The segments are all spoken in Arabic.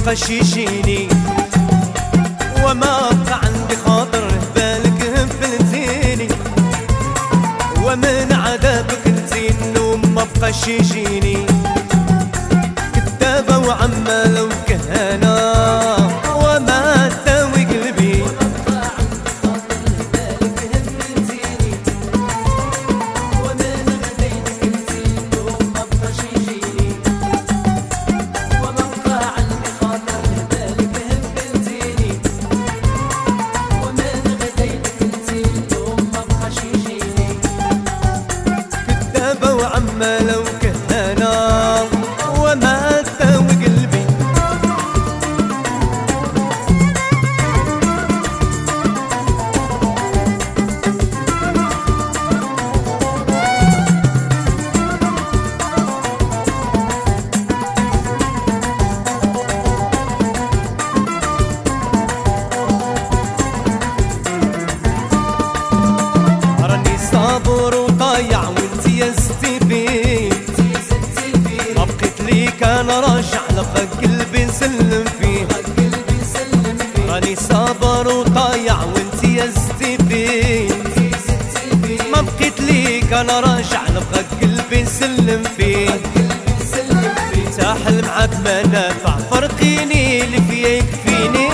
بقاش يجيني وما بقى عندي خاطر بالك هبلتيني ومن عذابك انتي النوم ما بقاش يجيني كدابة وعمالة وكهانة وما تاوي قلبي وعمالة وكهانة وما تاوي قلبي راني صابر وطايع وانتي يا ما بقيت ليك انا راجع لك قلبي نسلم فيه راني صابر وطايع وانتي يا ستيفي ما بقيت ليك انا راجع لك قلبي نسلم فيه ساحل معاك ما نافع فرقيني اللي فيا يكفيني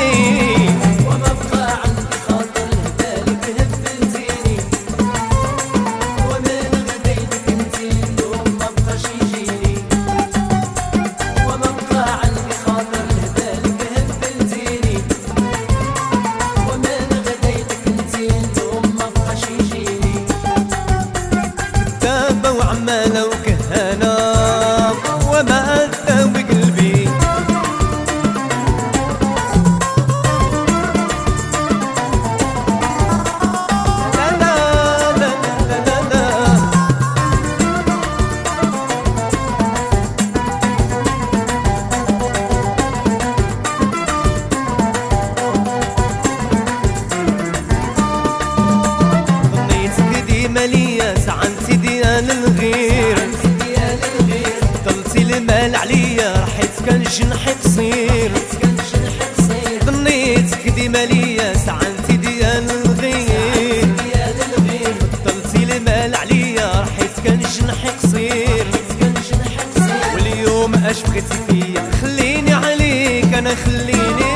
وعمالة وكهانة وما تاوي قلبي لا لا لا لا لا ظنيتك ديما ليا سعنتي ديال الغير طلتي المال عليا رحيت كان جنحي قصير ظنيتك ديما ليا سعنتي ديال الغير طلتي المال عليا رحيت كان جنحي قصير واليوم اش بغيتي فيا خليني عليك انا خليني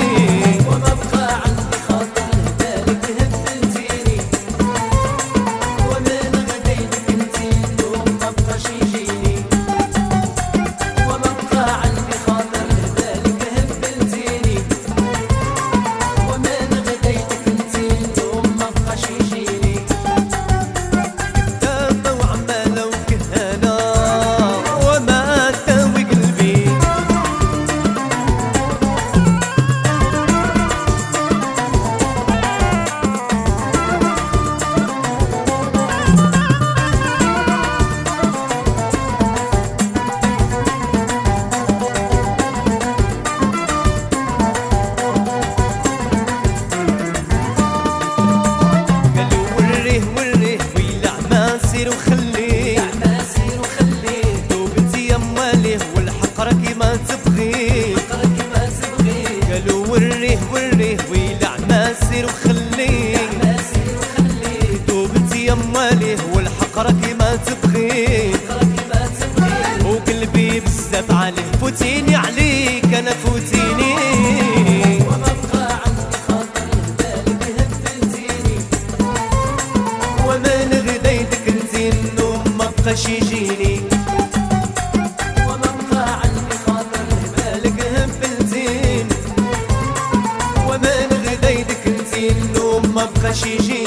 ما تبغي قالوا وريه وريه ويلع ما سير وخليه دوبتي يما ليه والحق راكي ما تبغي وقلبي بزاف عليه فوتيني عليك انا فوتيني وما بقى عندي خاطر بالك هبلتيني ومن غديتك انتي النوم ما بقاش يجيني النوم ما بقاش يجي